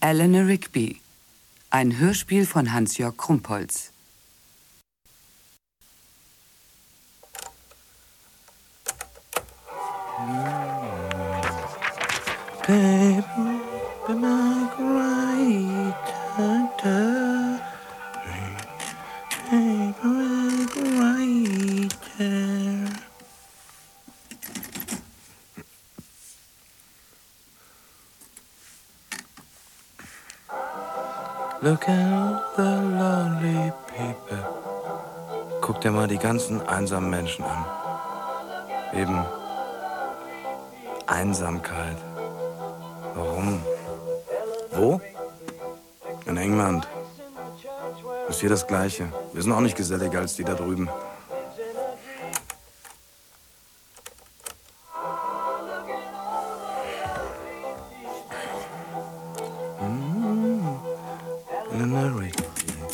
Eleanor Rigby. Ein Hörspiel von Hans-Jörg Krumpholz. Look at the lonely people. Guck dir mal die ganzen einsamen Menschen an. Eben Einsamkeit. Warum? Wo? In England. Ist hier das Gleiche. Wir sind auch nicht geselliger als die da drüben. Eleanor Rigby.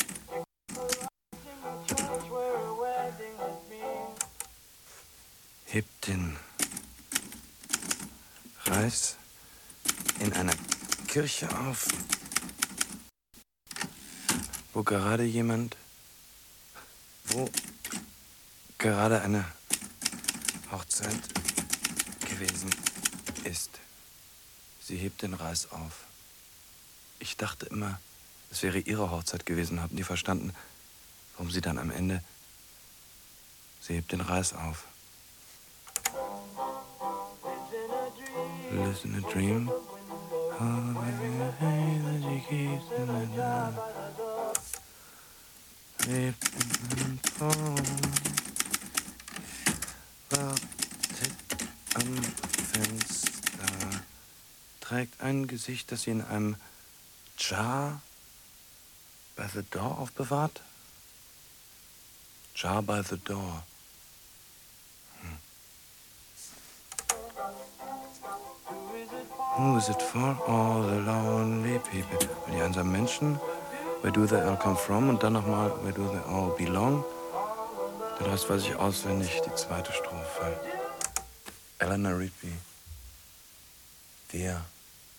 Hebt den Reis in einer Kirche auf, wo gerade eine Hochzeit gewesen ist. Sie hebt den Reis auf. Ich dachte immer, es wäre ihre Hochzeit gewesen. Haben die verstanden, warum sie dann am Ende... Sie hebt den Reis auf. Live in a dream. Wartet am Fenster. Trägt ein Gesicht, das sie in einem Jar by the door aufbewahrt. Jar by the door. Who is it for? All the lonely people. Und die einsamen Menschen. Where do they all come from? Und dann nochmal, where do they all belong? Den Rest weiß ich auswendig, die zweite Strophe. Eleanor Rigby. Wir.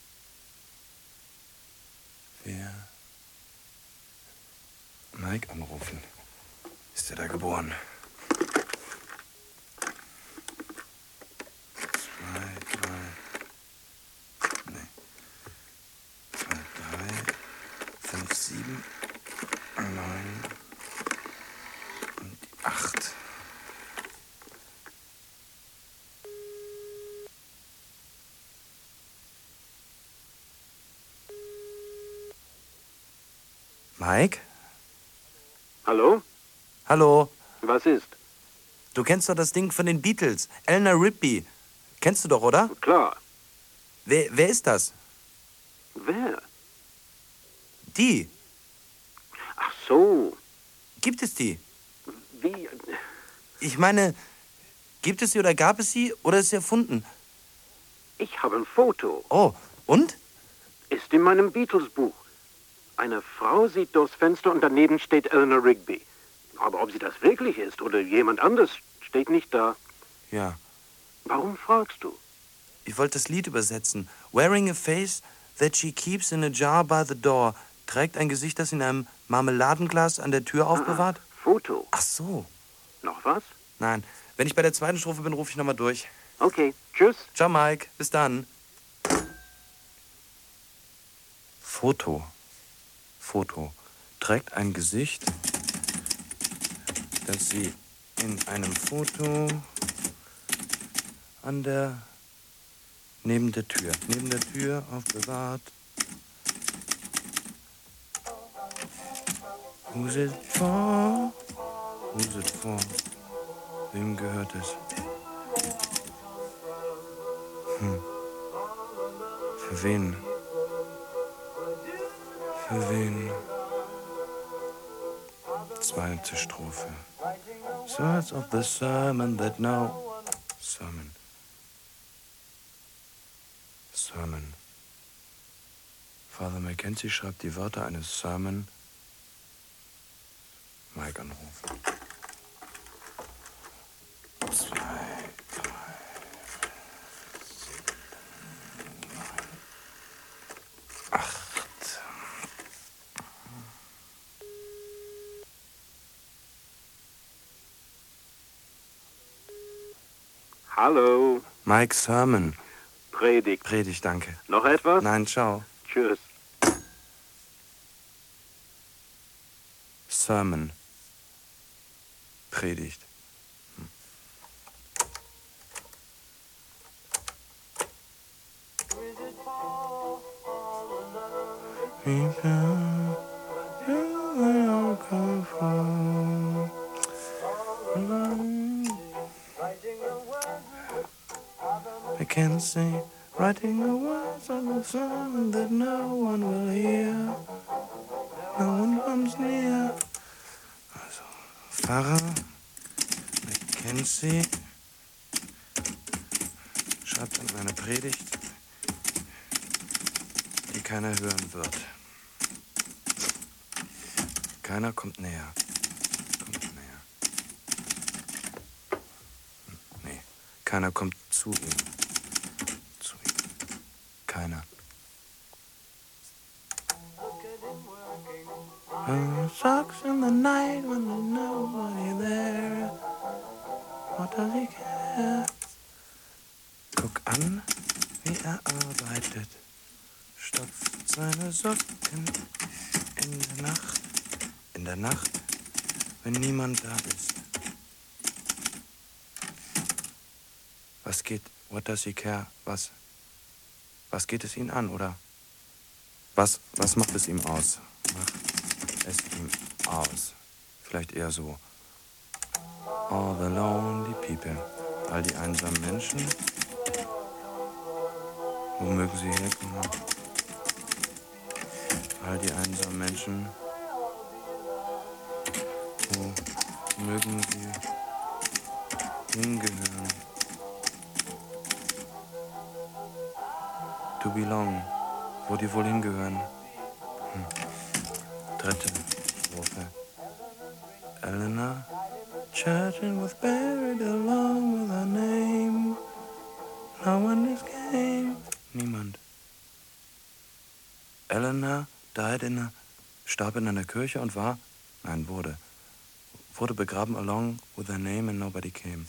Mike anrufen. Ist er da geboren? 7, 9 und 8. Mike? Hallo? Hallo. Was ist? Du kennst doch das Ding von den Beatles. Eleanor Rigby. Kennst du doch, oder? Klar. Wer ist das? Wer? Die. Ach so. Gibt es die? Wie? Ich meine, gibt es sie oder gab es sie oder ist sie erfunden? Ich habe ein Foto. Oh, und? Ist in meinem Beatles-Buch. Eine Frau sieht durchs Fenster und daneben steht Eleanor Rigby. Aber ob sie das wirklich ist oder jemand anders, steht nicht da. Ja. Warum fragst du? Ich wollte das Lied übersetzen. Wearing a face that she keeps in a jar by the door. Trägt ein Gesicht, das in einem Marmeladenglas an der Tür aufbewahrt? Foto. Ach so. Noch was? Nein. Wenn ich bei der zweiten Strophe bin, rufe ich nochmal durch. Okay. Tschüss. Ciao, Mike. Bis dann. Foto. Trägt ein Gesicht, das sie in einem Foto neben der Tür aufbewahrt. Who's it for? Wem gehört es? Für wen? Zweite Strophe. Words of the sermon that now... Sermon. Father Mackenzie schreibt die Wörter eines Sermon. Mike anrufen. 2, 3, 7, 9, 8. Hallo. Mike Sermon. Predigt. Predigt, danke. Noch etwas? Nein, ciao. Tschüss. Sermon. Predigt. I can say, writing the words on a song that no one will hear. No one comes near. Also, Pfarrer Mackenzie schreibt dann eine Predigt, die keiner hören wird. Keiner kommt näher. Nee, keiner kommt zu ihm. Keiner. Sucks in the night when there's nobody there. What does he care? Guck an, wie er arbeitet. Stopft seine Socken in der Nacht. In der Nacht, wenn niemand da ist. Was geht, what does he care? Was geht es ihn an, oder? Was macht es ihm aus? Macht es ihm aus? Vielleicht eher so. All the lonely people. All die einsamen Menschen. Wo mögen sie herkommen? All die einsamen Menschen. Wo mögen sie hingehören? To belong, wo die wohl hingehören. Dritte Strophe. Eleanor, churching was buried along with her name. No one is came. Niemand. Eleanor starb in einer Kirche und wurde begraben along with her name and nobody came.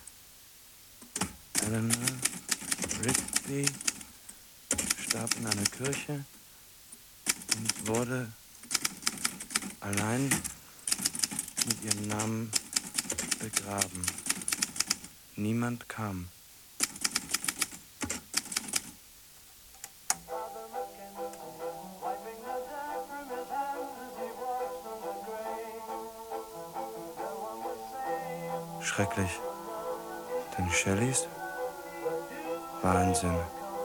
Eleanor Rigby starb in einer Kirche und wurde allein mit ihrem Namen begraben. Niemand kam. Schrecklich, denn Shelleys Wahnsinn.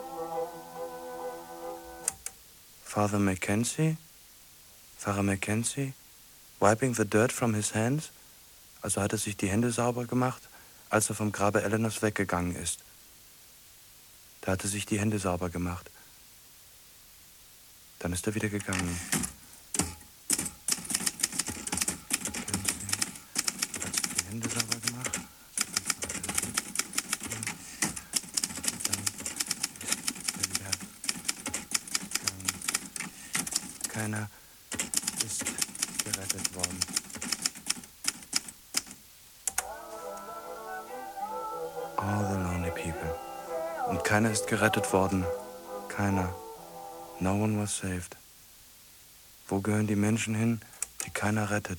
Pfarrer Mackenzie, wiping the dirt from his hands, also hat er sich die Hände sauber gemacht, als er vom Grabe Eleanors weggegangen ist. Da hat er sich die Hände sauber gemacht. Dann ist er wieder gegangen. Hat sich die Hände sauber gemacht. Keiner ist gerettet worden. All the lonely people. Und keiner ist gerettet worden. Keiner. No one was saved. Wo gehören die Menschen hin, die keiner rettet?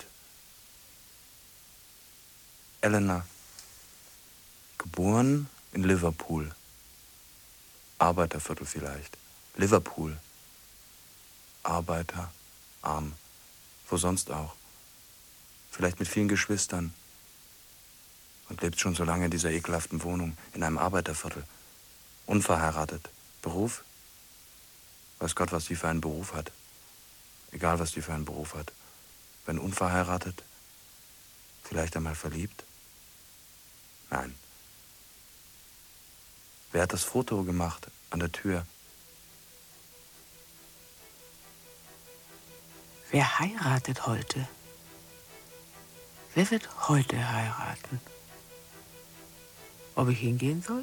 Eleanor. Geboren in Liverpool. Arbeiterviertel vielleicht. Liverpool. Arbeiter, arm. Wo sonst auch. Vielleicht mit vielen Geschwistern. Und lebt schon so lange in dieser ekelhaften Wohnung, in einem Arbeiterviertel. Unverheiratet. Beruf? Weiß Gott, was die für einen Beruf hat. Egal, was die für einen Beruf hat. Wenn unverheiratet, vielleicht einmal verliebt? Nein. Wer hat das Foto gemacht an der Tür? Wer heiratet heute? Wer wird heute heiraten? Ob ich hingehen soll?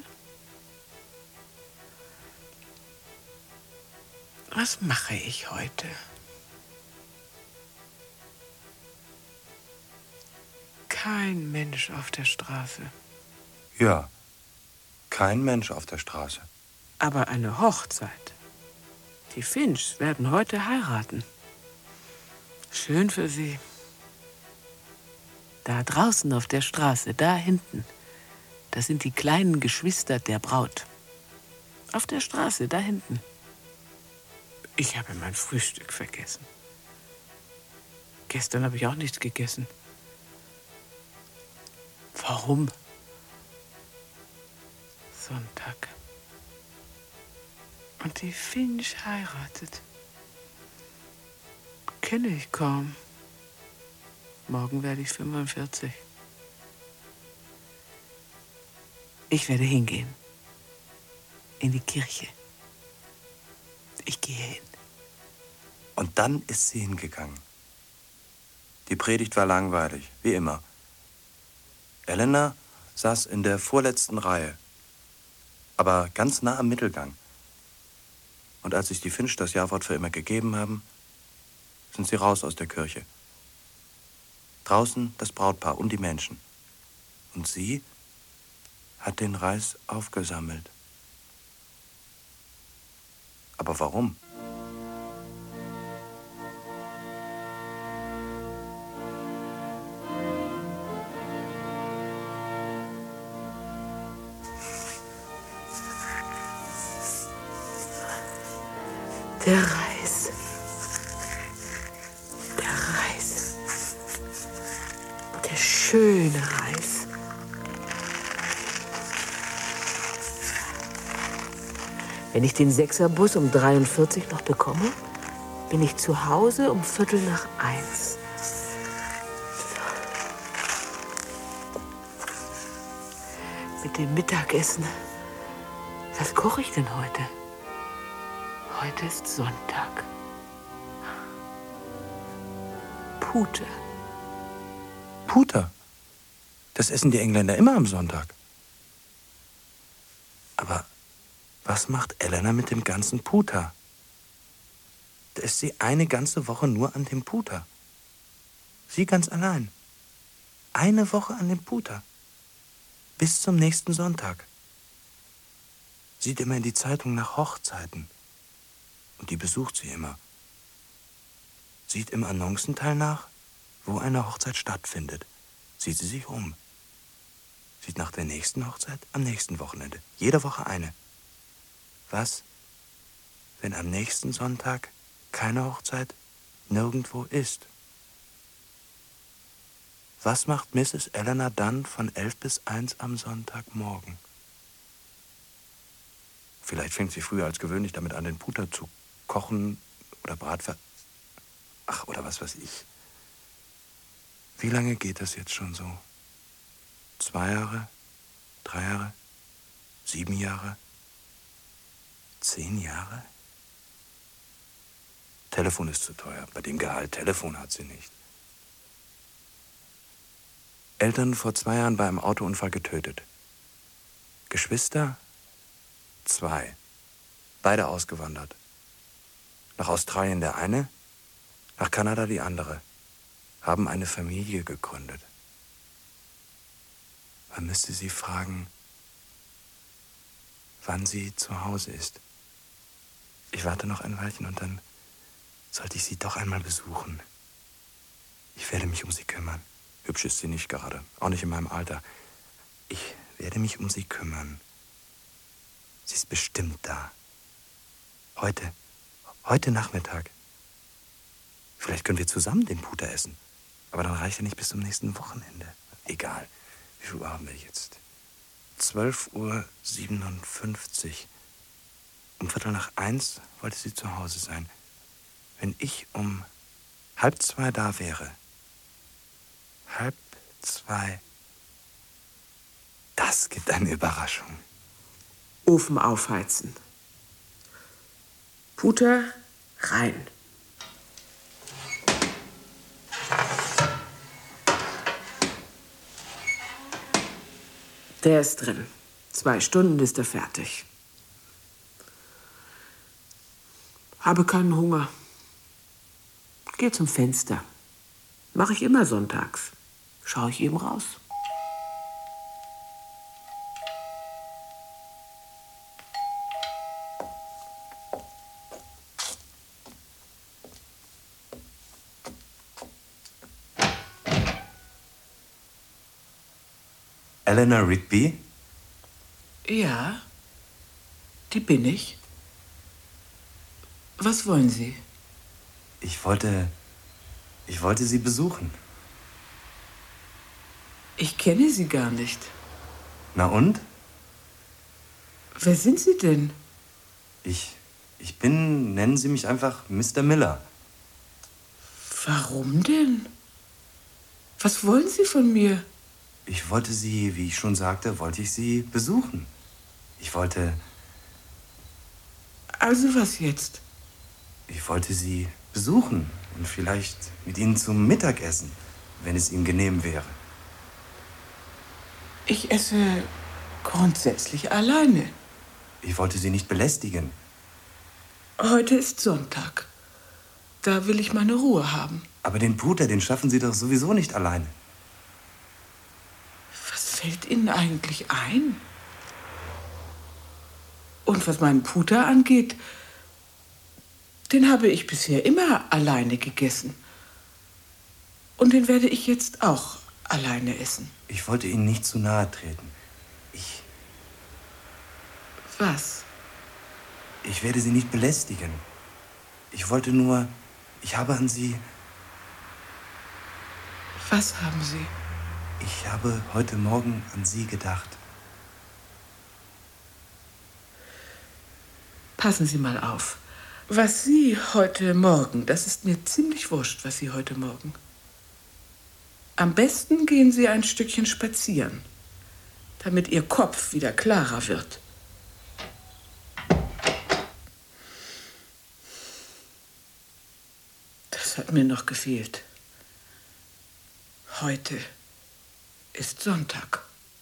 Was mache ich heute? Kein Mensch auf der Straße. Ja, Kein Mensch auf der Straße. Aber eine Hochzeit. Die Finchs werden heute heiraten. Schön für sie. Da draußen auf der Straße, da hinten, das sind die kleinen Geschwister der Braut. Auf der Straße, da hinten. Ich habe mein Frühstück vergessen. Gestern habe ich auch nichts gegessen. Warum? Sonntag. Und die Finch heiratet. Kenne ich kaum. Morgen werde ich 45. Ich werde hingehen. In die Kirche. Ich gehe hin. Und dann ist sie hingegangen. Die Predigt war langweilig, wie immer. Elena saß in der vorletzten Reihe, aber ganz nah am Mittelgang. Und als sich die Finch das Jawort für immer gegeben haben, sind sie raus aus der Kirche. Draußen das Brautpaar und die Menschen. Und sie hat den Reis aufgesammelt. Aber warum? Der Reis. Der Reis. Der schöne Reis. Wenn ich den 6er-Bus um 43 noch bekomme, bin ich zu Hause um 1:15. Mit dem Mittagessen. Was koche ich denn heute? Heute ist Sonntag. Pute. Puter. Das essen die Engländer immer am Sonntag. Aber was macht Elena mit dem ganzen Puter? Da ist sie eine ganze Woche nur an dem Puter. Sie ganz allein. Eine Woche an dem Puter. Bis zum nächsten Sonntag. Sieht immer in die Zeitung nach Hochzeiten. Und die besucht sie immer. Sieht im Annoncenteil nach, wo eine Hochzeit stattfindet. Sieht sie sich um. Sieht nach der nächsten Hochzeit am nächsten Wochenende. Jede Woche eine. Was, wenn am nächsten Sonntag keine Hochzeit nirgendwo ist? Was macht Mrs. Elena dann von 11 bis 1 am Sonntagmorgen? Vielleicht fängt sie früher als gewöhnlich damit an, den Puter zu kochen oder oder was weiß ich. Wie lange geht das jetzt schon so? 2 Jahre? 3 Jahre? 7 Jahre? 10 Jahre? Telefon ist zu teuer. Bei dem Gehalt Telefon hat sie nicht. Eltern vor 2 Jahren bei einem Autounfall getötet. Geschwister? 2. Beide ausgewandert. Nach Australien der eine, nach Kanada die andere. Haben eine Familie gegründet. Man müsste sie fragen, wann sie zu Hause ist. Ich warte noch ein Weilchen und dann sollte ich sie doch einmal besuchen. Ich werde mich um sie kümmern. Hübsch ist sie nicht gerade, auch nicht in meinem Alter. Ich werde mich um sie kümmern. Sie ist bestimmt da. Heute Nachmittag. Vielleicht können wir zusammen den Puter essen. Aber dann reicht er nicht bis zum nächsten Wochenende. Egal. Wie viel Uhr haben wir jetzt? 12:57 Uhr. Um 1:15 wollte sie zu Hause sein. Wenn ich um 1:30 da wäre. 1:30. Das gibt eine Überraschung. Ofen aufheizen. Puter rein. Der ist drin. 2 Stunden ist er fertig. Habe keinen Hunger. Geh zum Fenster. Mache ich immer sonntags. Schaue ich eben raus. Eleanor Rigby? Ja, die bin ich. Was wollen Sie? Ich wollte Sie besuchen. Ich kenne Sie gar nicht. Na und? Wer sind Sie denn? Ich bin, nennen Sie mich einfach Mr. Miller. Warum denn? Was wollen Sie von mir? Ich wollte Sie, wie ich schon sagte, wollte ich Sie besuchen. Ich wollte Was jetzt? Ich wollte Sie besuchen und vielleicht mit Ihnen zum Mittagessen, wenn es Ihnen genehm wäre. Ich esse grundsätzlich alleine. Ich wollte Sie nicht belästigen. Heute ist Sonntag. Da will ich meine Ruhe haben. Aber den Puter, den schaffen Sie doch sowieso nicht alleine. Was fällt Ihnen eigentlich ein? Und was meinen Puter angeht, den habe ich bisher immer alleine gegessen. Und den werde ich jetzt auch alleine essen. Ich wollte Ihnen nicht zu nahe treten. Was? Ich werde Sie nicht belästigen. Ich wollte nur, ich habe an Sie... Was haben Sie? Ich habe heute Morgen an Sie gedacht. Passen Sie mal auf. Was Sie heute Morgen, das ist mir ziemlich wurscht, was Sie heute Morgen. Am besten gehen Sie ein Stückchen spazieren, damit Ihr Kopf wieder klarer wird. Das hat mir noch gefehlt. Heute ist Sonntag.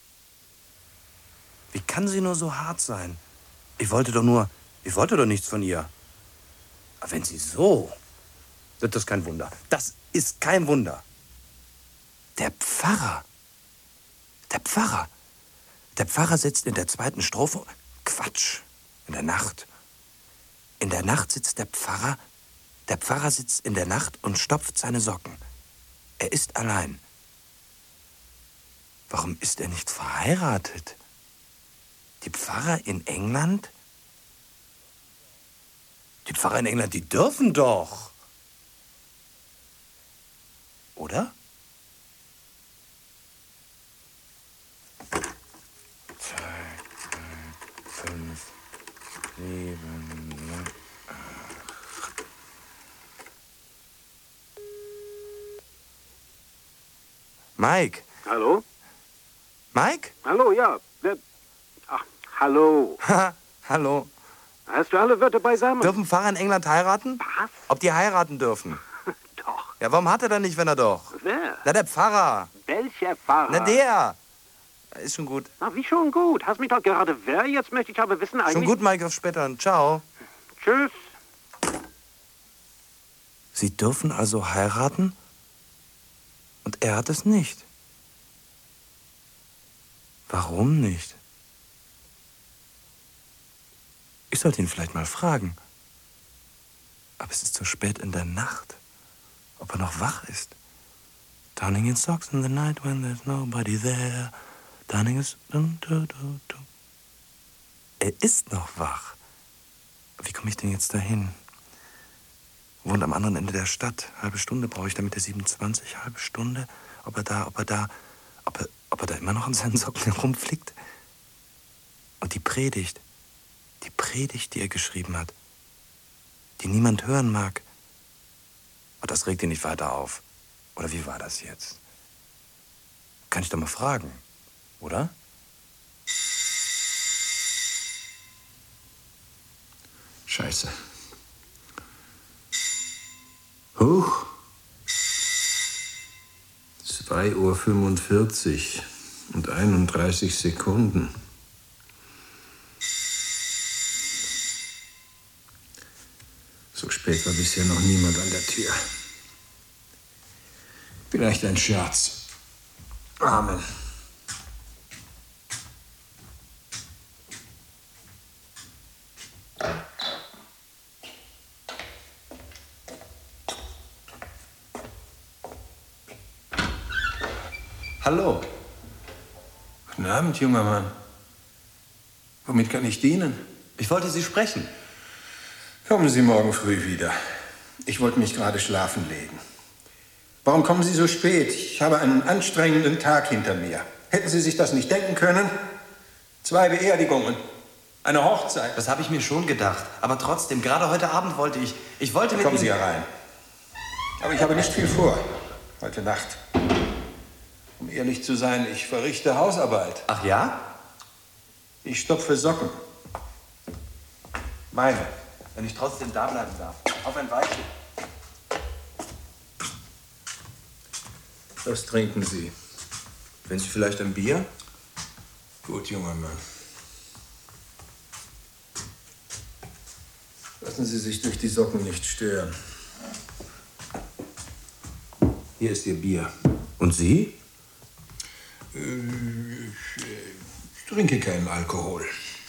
Wie kann sie nur so hart sein? Ich wollte doch nichts von ihr. Aber wenn sie so... Das ist kein Wunder. Das ist kein Wunder. Der Pfarrer. Der Pfarrer sitzt in der zweiten Strophe... Quatsch. In der Nacht. In der Nacht sitzt der Pfarrer... Der Pfarrer sitzt in der Nacht und stopft seine Socken. Er ist allein. Warum ist er nicht verheiratet? Die Pfarrer in England? Die Pfarrer in England, die dürfen doch. Oder? 2, 3, 5, 7, 8. Mike. Hallo? Mike? Hallo, ja. Ach, hallo. Hallo. Hast du alle Wörter beisammen? Dürfen Pfarrer in England heiraten? Was? Ob die heiraten dürfen? Doch. Ja, warum hat er dann nicht, wenn er doch? Wer? Na, der Pfarrer. Welcher Pfarrer? Na, der. Ist schon gut. Na, wie schon gut? Hast mich doch gerade wer? Jetzt möchte ich aber wissen eigentlich... Schon gut, Mike, auf später. Ciao. Tschüss. Sie dürfen also heiraten? Und er hat es nicht. Warum nicht? Ich sollte ihn vielleicht mal fragen. Aber es ist so spät in der Nacht. Ob er noch wach ist. Darning in socks in the night when there's nobody there. Darning is... Er ist noch wach. Wie komme ich denn jetzt dahin? Wohnt am anderen Ende der Stadt. Halbe Stunde brauche ich, damit der 27. Halbe Stunde. Ob er da immer noch an seinen Socken herumflickt? Und die Predigt, die er geschrieben hat, die niemand hören mag. Und das regt ihn nicht weiter auf. Oder wie war das jetzt? Kann ich doch mal fragen, oder? Scheiße. Huch. 2:45 Uhr und 31 Sekunden. So spät war bisher noch niemand an der Tür. Vielleicht ein Scherz. Amen. Hallo. Guten Abend, junger Mann. Womit kann ich dienen? Ich wollte Sie sprechen. Kommen Sie morgen früh wieder. Ich wollte mich gerade schlafen legen. Warum kommen Sie so spät? Ich habe einen anstrengenden Tag hinter mir. Hätten Sie sich das nicht denken können? 2 Beerdigungen, eine Hochzeit. Das habe ich mir schon gedacht. Aber trotzdem, gerade heute Abend wollte ich... Ich wollte mit Kommen Sie Ihnen... herein. Aber ich habe nicht viel vor, heute Nacht. Um ehrlich zu sein, ich verrichte Hausarbeit. Ach ja? Ich stopfe Socken. Meine. Wenn ich trotzdem da bleiben darf. Auf ein Weilchen. Was trinken Sie? Wenn Sie vielleicht ein Bier? Gut, junger Mann. Lassen Sie sich durch die Socken nicht stören. Hier ist Ihr Bier. Und Sie? Ich trinke keinen Alkohol.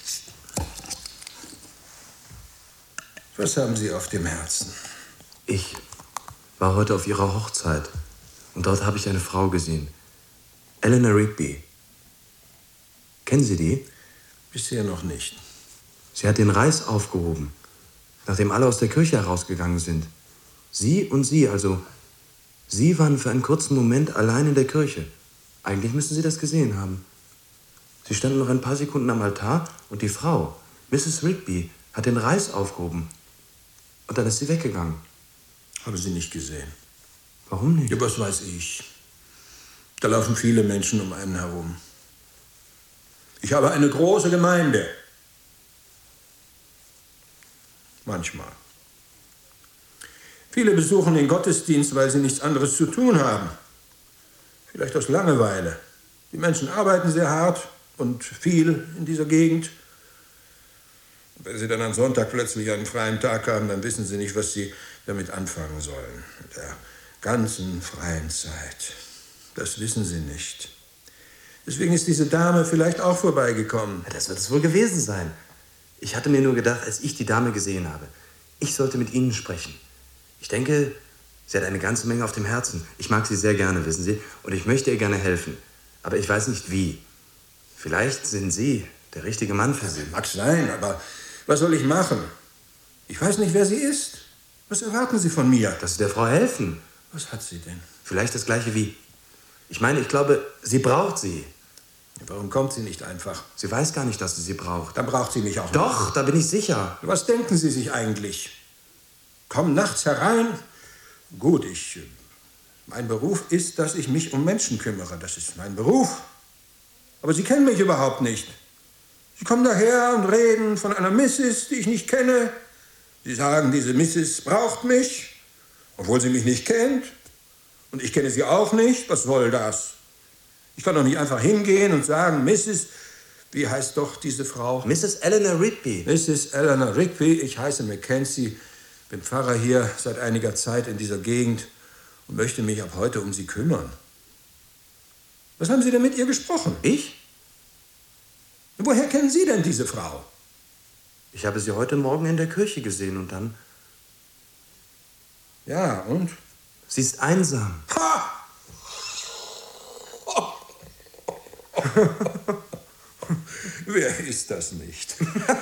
Was haben Sie auf dem Herzen? Ich war heute auf Ihrer Hochzeit. Und dort habe ich eine Frau gesehen. Eleanor Rigby. Kennen Sie die? Bisher noch nicht. Sie hat den Reis aufgehoben, nachdem alle aus der Kirche herausgegangen sind. Sie und Sie, also Sie waren für einen kurzen Moment allein in der Kirche. Eigentlich müssen Sie das gesehen haben. Sie standen noch ein paar Sekunden am Altar und die Frau, Mrs. Rigby, hat den Reis aufgehoben. Und dann ist sie weggegangen. Habe Sie nicht gesehen. Warum nicht? Ja, was weiß ich. Da laufen viele Menschen um einen herum. Ich habe eine große Gemeinde. Manchmal. Viele besuchen den Gottesdienst, weil sie nichts anderes zu tun haben. Vielleicht aus Langeweile. Die Menschen arbeiten sehr hart und viel in dieser Gegend. Und wenn sie dann am Sonntag plötzlich einen freien Tag haben, dann wissen sie nicht, was sie damit anfangen sollen. Mit der ganzen freien Zeit. Das wissen sie nicht. Deswegen ist diese Dame vielleicht auch vorbeigekommen. Ja, das wird es wohl gewesen sein. Ich hatte mir nur gedacht, als ich die Dame gesehen habe, ich sollte mit Ihnen sprechen. Ich denke, sie hat eine ganze Menge auf dem Herzen. Ich mag sie sehr gerne, wissen Sie, und ich möchte ihr gerne helfen. Aber ich weiß nicht, wie. Vielleicht sind Sie der richtige Mann für sie. Mag sein, aber was soll ich machen? Ich weiß nicht, wer sie ist. Was erwarten Sie von mir? Dass Sie der Frau helfen. Was hat sie denn? Vielleicht das Gleiche wie... Ich meine, ich glaube, sie braucht Sie. Warum kommt sie nicht einfach? Sie weiß gar nicht, dass sie sie braucht. Dann braucht sie mich auch nicht. Doch, da bin ich sicher. Was denken Sie sich eigentlich? Kommen nachts herein? Gut, mein Beruf ist, dass ich mich um Menschen kümmere. Das ist mein Beruf. Aber Sie kennen mich überhaupt nicht. Sie kommen daher und reden von einer Mrs., die ich nicht kenne. Sie sagen, diese Mrs. braucht mich, obwohl sie mich nicht kennt. Und ich kenne sie auch nicht. Was soll das? Ich kann doch nicht einfach hingehen und sagen, Mrs., wie heißt doch diese Frau? Mrs. Eleanor Rigby. Mrs. Eleanor Rigby, ich heiße Mackenzie, bin Pfarrer hier seit einiger Zeit in dieser Gegend und möchte mich ab heute um sie kümmern. Was haben Sie denn mit ihr gesprochen? Ich? Woher kennen Sie denn diese Frau? Ich habe sie heute Morgen in der Kirche gesehen und dann... Ja, und? Sie ist einsam. Ha! Wer ist das nicht?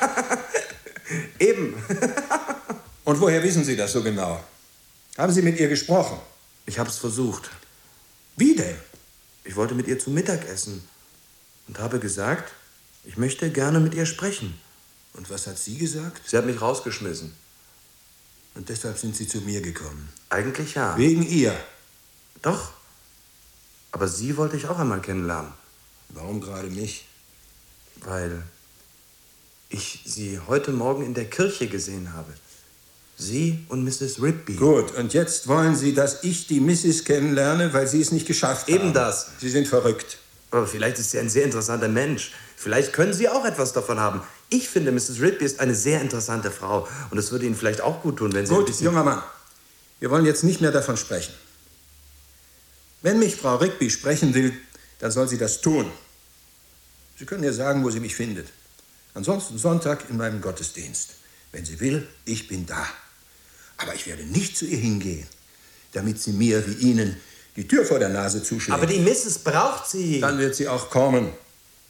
Eben. Und woher wissen Sie das so genau? Haben Sie mit ihr gesprochen? Ich habe es versucht. Wie denn? Ich wollte mit ihr zu Mittag essen und habe gesagt, ich möchte gerne mit ihr sprechen. Und was hat sie gesagt? Sie hat mich rausgeschmissen. Und deshalb sind Sie zu mir gekommen? Eigentlich ja. Wegen ihr? Doch. Aber sie wollte ich auch einmal kennenlernen. Warum gerade mich? Weil ich sie heute Morgen in der Kirche gesehen habe. Sie und Mrs. Rigby. Gut, und jetzt wollen Sie, dass ich die Mrs. kennenlerne, weil Sie es nicht geschafft haben. Eben das. Sie sind verrückt. Aber vielleicht ist sie ein sehr interessanter Mensch. Vielleicht können Sie auch etwas davon haben. Ich finde, Mrs. Rigby ist eine sehr interessante Frau. Und es würde Ihnen vielleicht auch gut tun, wenn Sie ein Gut, bisschen... junger Mann, wir wollen jetzt nicht mehr davon sprechen. Wenn mich Frau Rigby sprechen will, dann soll sie das tun. Sie können ihr sagen, wo sie mich findet. Ansonsten Sonntag in meinem Gottesdienst. Wenn sie will, ich bin da. Aber ich werde nicht zu ihr hingehen, damit sie mir wie Ihnen die Tür vor der Nase zuschlägt. Aber die Mrs. braucht Sie. Dann wird sie auch kommen.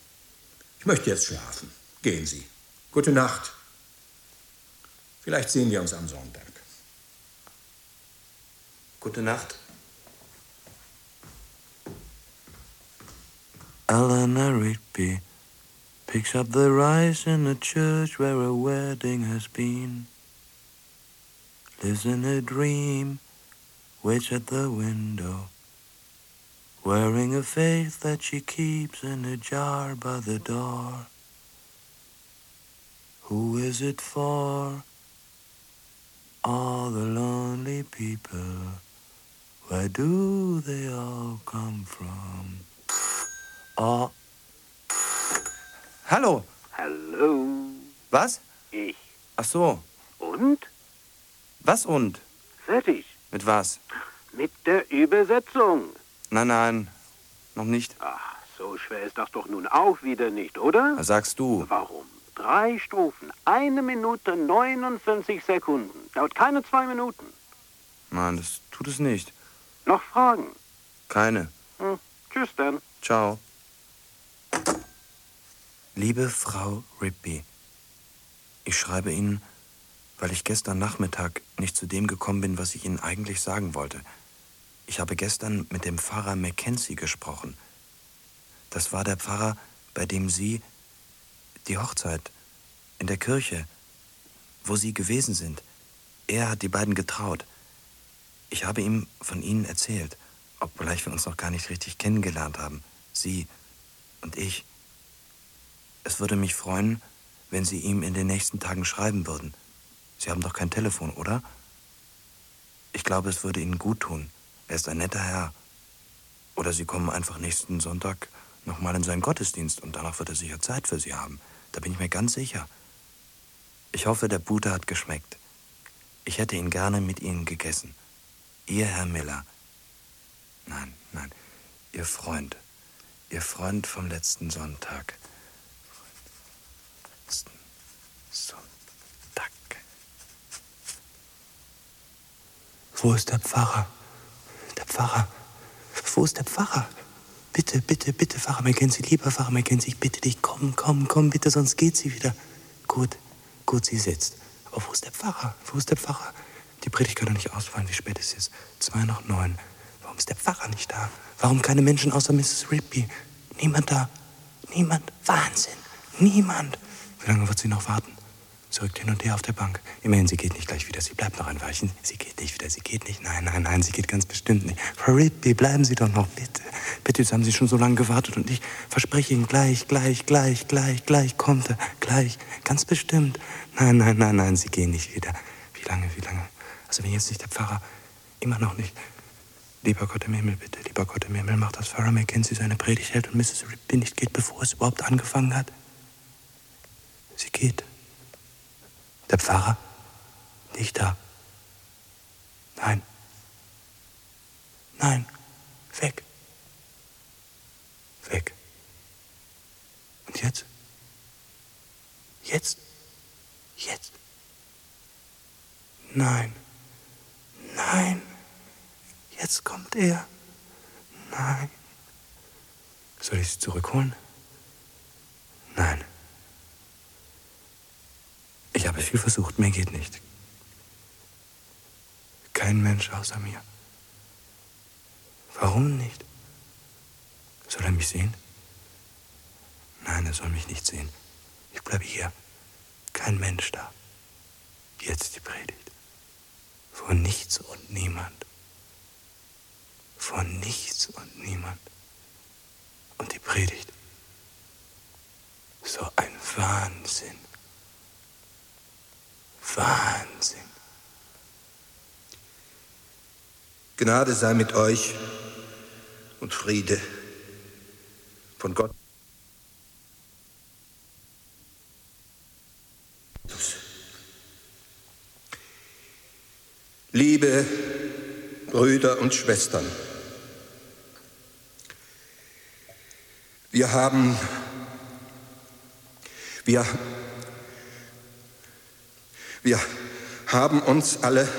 Ich möchte jetzt schlafen. Gehen Sie. Gute Nacht. Vielleicht sehen wir uns am Sonntag. Gute Nacht. Eleanor Rigby picks up the rice in the church where a wedding has been. Lives in a dream, waits at the window, wearing a face that she keeps in a jar by the door. Who is it for? All the lonely people. Where do they all come from? Oh. Hallo. Hallo. Was? Ich. Ach so. Und? Was und? Fertig. Mit was? Mit der Übersetzung. Nein, noch nicht. Ach, so schwer ist das doch nun auch wieder nicht, oder? Was sagst du? Warum? 3 Strophen, 1 Minute 59 Sekunden. Dauert keine 2 Minuten. Mann, das tut es nicht. Noch Fragen? Keine. Tschüss dann. Ciao. Liebe Frau Rigby, ich schreibe Ihnen, weil ich gestern Nachmittag nicht zu dem gekommen bin, was ich Ihnen eigentlich sagen wollte. Ich habe gestern mit dem Pfarrer Mackenzie gesprochen. Das war der Pfarrer, bei dem Sie die Hochzeit in der Kirche, wo Sie gewesen sind. Er hat die beiden getraut. Ich habe ihm von Ihnen erzählt, obgleich wir uns noch gar nicht richtig kennengelernt haben. Sie und ich. Es würde mich freuen, wenn Sie ihm in den nächsten Tagen schreiben würden. Sie haben doch kein Telefon, oder? Ich glaube, es würde Ihnen gut tun. Er ist ein netter Herr. Oder Sie kommen einfach nächsten Sonntag noch mal in seinen Gottesdienst und danach wird er sicher Zeit für Sie haben. Da bin ich mir ganz sicher. Ich hoffe, der Bute hat geschmeckt. Ich hätte ihn gerne mit Ihnen gegessen. Ihr Herr Miller. Nein, Ihr Freund. Ihr Freund vom letzten Sonntag. Sonntag. Wo ist der Pfarrer? Der Pfarrer. Wo ist der Pfarrer? Bitte, Pfarrer Mackenzie, lieber Pfarrer Mackenzie, ich bitte dich, komm, bitte, sonst geht sie wieder. Gut, sie sitzt. Aber wo ist der Pfarrer? Die Predigt kann doch nicht ausfallen, wie spät es ist. 8:02. Warum ist der Pfarrer nicht da? Warum keine Menschen außer Mrs. Rigby? Niemand da. Niemand. Wahnsinn. Niemand. Wie lange wird sie noch warten? Sie rückt hin und her auf der Bank. Immerhin, sie geht nicht gleich wieder. Sie bleibt noch ein Weilchen. Sie geht nicht wieder. Nein, sie geht ganz bestimmt nicht. Frau Rigby, bleiben Sie doch noch, bitte. Bitte, jetzt haben Sie schon so lange gewartet und ich verspreche Ihnen, gleich kommt er. Gleich, ganz bestimmt. Nein, Sie gehen nicht wieder. Wie lange? Also wenn jetzt nicht der Pfarrer, immer noch nicht. Lieber Gott im Himmel, bitte, lieber Gott im Himmel, mach, dass Pfarrer Mackenzie seine Predigt hält und Mrs. Rigby nicht geht, bevor es überhaupt angefangen hat. Sie geht. Der Pfarrer? Nicht da. Nein. Weg. Und jetzt? Jetzt? Nein. Jetzt kommt er. Nein. Soll ich sie zurückholen? Nein. Ich habe viel versucht, mir geht nicht. Kein Mensch außer mir. Warum nicht? Soll er mich sehen? Nein, er soll mich nicht sehen. Ich bleibe hier. Kein Mensch da. Jetzt die Predigt. Vor nichts und niemand. Vor nichts und niemand. Und die Predigt. So ein Wahnsinn. Gnade sei mit euch und Friede von Gott. Liebe Brüder und Schwestern, wir haben uns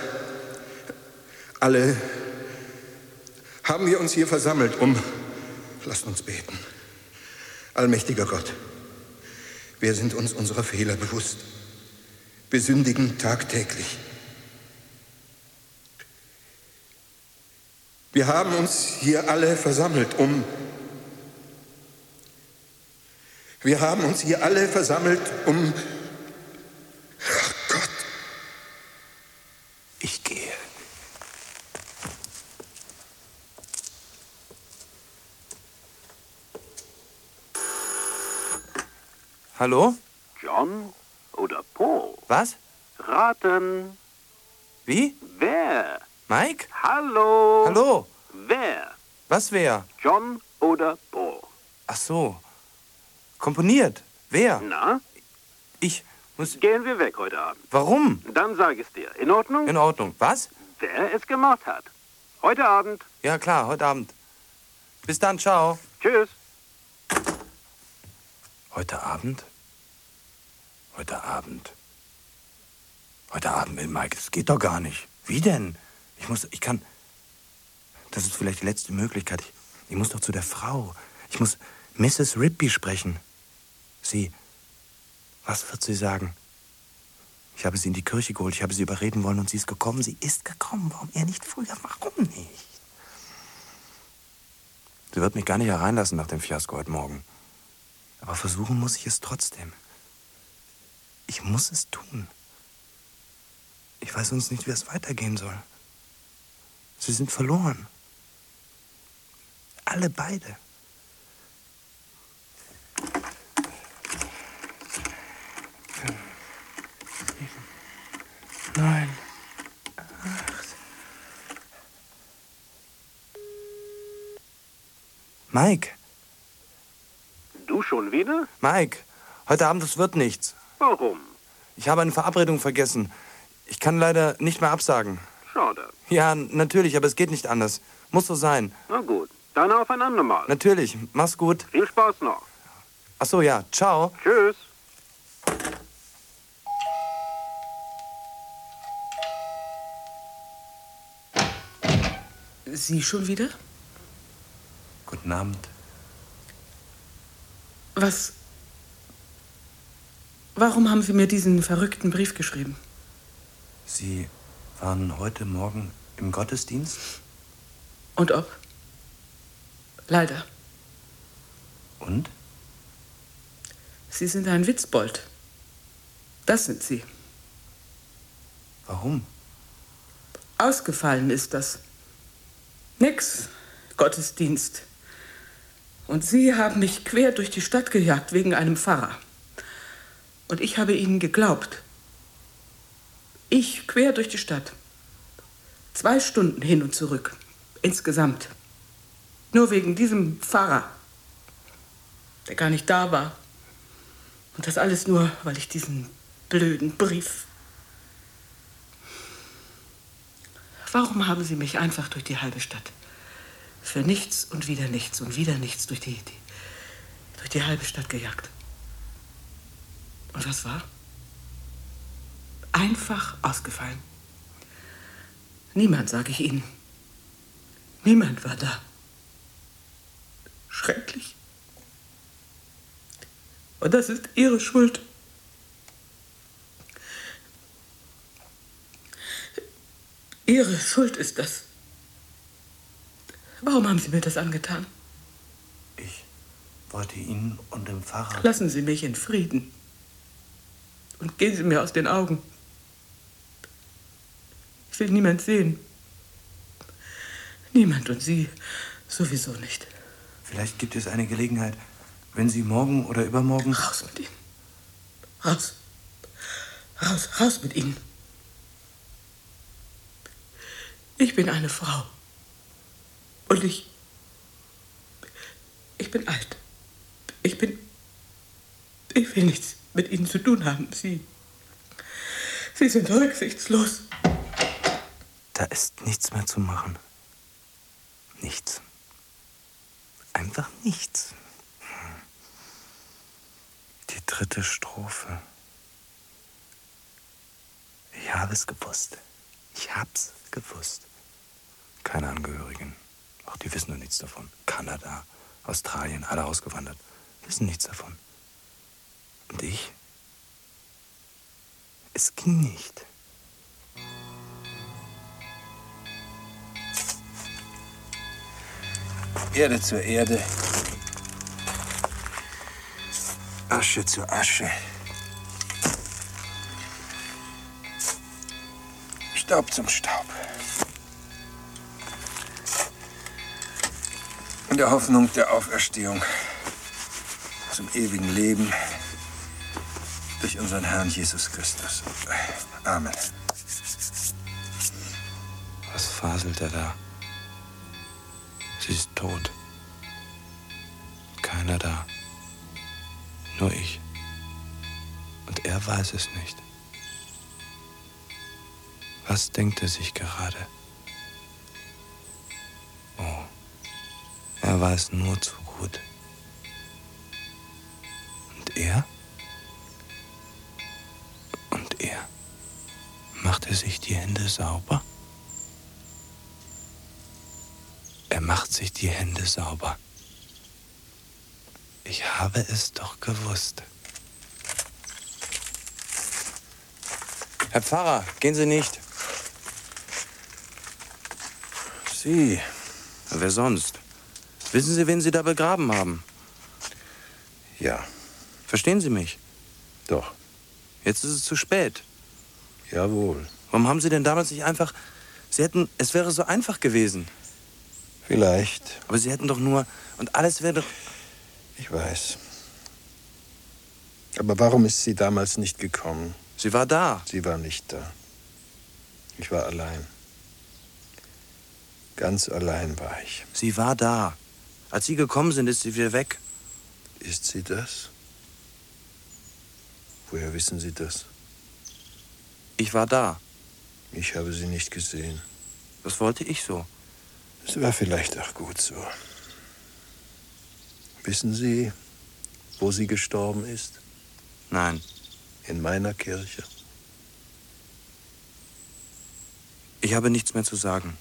haben wir uns hier versammelt, lasst uns beten. Allmächtiger Gott, Wir sind uns unserer Fehler bewusst. Wir sündigen tagtäglich. Wir haben uns hier alle versammelt, Ach Gott. Ich gehe. Hallo? John oder Paul? Was? Raten. Wie? Wer? Mike? Hallo? Hallo? Wer? Was wer? John oder Paul? Ach so. Komponiert. Wer? Na? Ich muss... Gehen wir weg heute Abend. Warum? Dann sag es dir. In Ordnung? In Ordnung. Was? Wer es gemacht hat. Heute Abend. Ja, klar, heute Abend. Bis dann, ciao. Tschüss. Heute Abend? Heute Abend. Heute Abend, Mike, das geht doch gar nicht. Wie denn? Ich kann... Das ist vielleicht die letzte Möglichkeit. Ich muss doch zu der Frau. Ich muss Mrs. Rigby sprechen. Was wird sie sagen? Ich habe sie in die Kirche geholt, ich habe sie überreden wollen und sie ist gekommen. Sie ist gekommen. Warum er nicht früher? Warum nicht? Sie wird mich gar nicht hereinlassen nach dem Fiasko heute Morgen. Aber versuchen muss ich es trotzdem. Ich muss es tun. Ich weiß sonst nicht, wie es weitergehen soll. Sie sind verloren. Alle beide. 5, 7, 9, 8. Mike. Du schon wieder? Mike, heute Abend, das wird nichts. Warum? Ich habe eine Verabredung vergessen. Ich kann leider nicht mehr absagen. Schade. Ja, natürlich, aber es geht nicht anders. Muss so sein. Na gut, dann auf ein andermal. Natürlich. Mach's gut. Viel Spaß noch. Ach so, ja. Ciao. Tschüss. Sie schon wieder? Guten Abend. Warum haben Sie mir diesen verrückten Brief geschrieben? Sie waren heute Morgen im Gottesdienst? Und ob? Leider. Und? Sie sind ein Witzbold. Das sind Sie. Warum? Ausgefallen ist das. Nix. Gottesdienst. Und Sie haben mich quer durch die Stadt gejagt wegen einem Pfarrer. Und ich habe Ihnen geglaubt. Ich quer durch die Stadt. 2 Stunden hin und zurück. Insgesamt. Nur wegen diesem Pfarrer, der gar nicht da war. Und das alles nur, weil ich diesen blöden Brief... Warum haben Sie mich einfach durch die halbe Stadt? Für nichts und wieder nichts durch die halbe Stadt gejagt. Und was war? Einfach ausgefallen. Niemand, sage ich Ihnen. Niemand war da. Schrecklich. Und das ist Ihre Schuld. Ihre Schuld ist das. Warum haben Sie mir das angetan? Ich wollte Ihnen und dem Pfarrer... Lassen Sie mich in Frieden. Und gehen Sie mir aus den Augen. Ich will niemand sehen. Niemand und Sie sowieso nicht. Vielleicht gibt es eine Gelegenheit, wenn Sie morgen oder übermorgen... Raus mit Ihnen. Raus. Raus mit Ihnen. Ich bin eine Frau. Und ich bin alt. Ich will nichts mit Ihnen zu tun haben. Sie sind rücksichtslos. Da ist nichts mehr zu machen. Nichts. Einfach nichts. Die 3. Strophe. Ich habe es gewusst. Ich hab's gewusst. Keine Angehörigen. Auch die wissen nur nichts davon. Kanada, Australien, alle ausgewandert. Wissen nichts davon. Und ich? Es ging nicht. Erde zur Erde. Asche zu Asche. Staub zum Staub. In der Hoffnung der Auferstehung zum ewigen Leben durch unseren Herrn Jesus Christus. Amen. Was faselt er da? Sie ist tot. Keiner da. Nur ich. Und er weiß es nicht. Was denkt er sich gerade? Oh, er weiß nur zu gut. Und er? Und er? Macht er sich die Hände sauber? Er macht sich die Hände sauber. Ich habe es doch gewusst. Herr Pfarrer, gehen Sie nicht. Sie? Wer sonst? Wissen Sie, wen Sie da begraben haben? Ja. Verstehen Sie mich? Doch. Jetzt ist es zu spät. Jawohl. Warum haben Sie denn damals nicht einfach... Es wäre so einfach gewesen. Vielleicht. Aber Sie hätten doch nur... Und alles wäre doch... Ich weiß. Aber warum ist sie damals nicht gekommen? Sie war da. Sie war nicht da. Ich war allein. Ganz allein war ich. Sie war da. Als Sie gekommen sind, ist sie wieder weg. Ist sie das? Woher wissen Sie das? Ich war da. Ich habe sie nicht gesehen. Das wollte ich so. Es war vielleicht auch gut so. Wissen Sie, wo sie gestorben ist? Nein. In meiner Kirche. Ich habe nichts mehr zu sagen.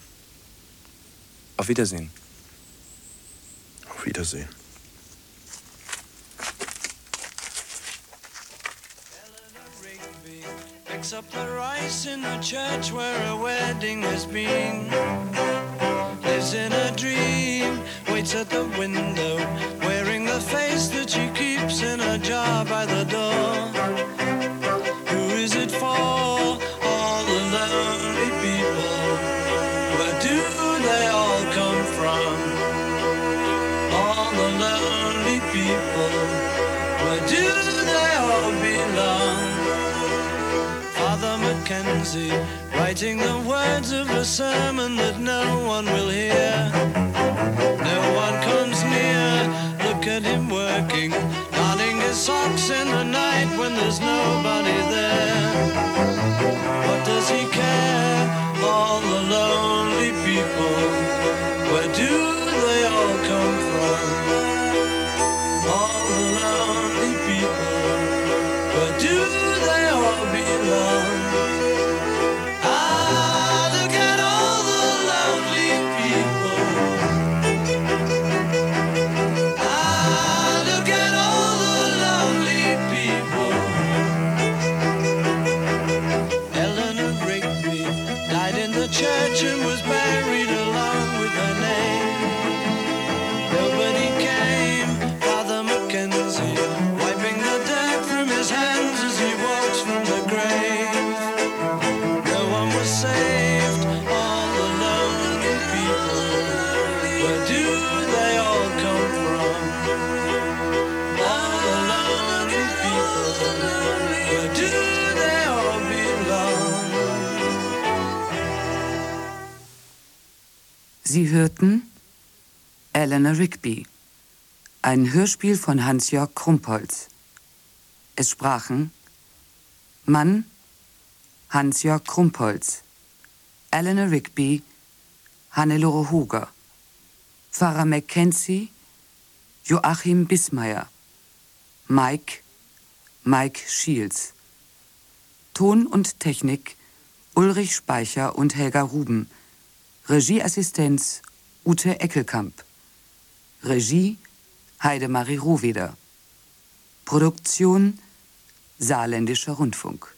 Auf Wiedersehen. Auf Wiedersehen. Picks up the rice in the church where a wedding has been. Lives in a dream, waits at the window, wearing the face that she keeps in a jar by the door. Who is it for? All the lonely people. Where do they all come from? All the lonely people. Where do they all belong? Father Mackenzie, writing the words of a sermon that no one will hear. No one comes near, look at him working, darning his socks in the night when there's nobody there. What does he care? All the lonely people, where do they all come from? All the lonely people, where do they all belong? Ah, look at all the lonely people. Ah, look at all the lonely people. Eleanor Rigby died in the church and was buried along with her name. Nobody came, Father Mackenzie, wiping the dirt from his hands as he walks from the grave. No one was saved, all the lonely people. Where do they all come from? All the lonely people. Where do they all belong? Sie hörten Eleanor Rigby, ein Hörspiel von Hans-Jörg Krumpholz. Es sprachen Mann Hans-Jörg Krumpholz, Eleanor Rigby Hannelore Huger, Pfarrer Mackenzie Joachim Bismeier, Mike Schiels, Ton und Technik Ulrich Speicher und Helga Ruben, Regieassistenz Ute Eckelkamp, Regie Heidemarie Rohweder. Produktion Saarländischer Rundfunk.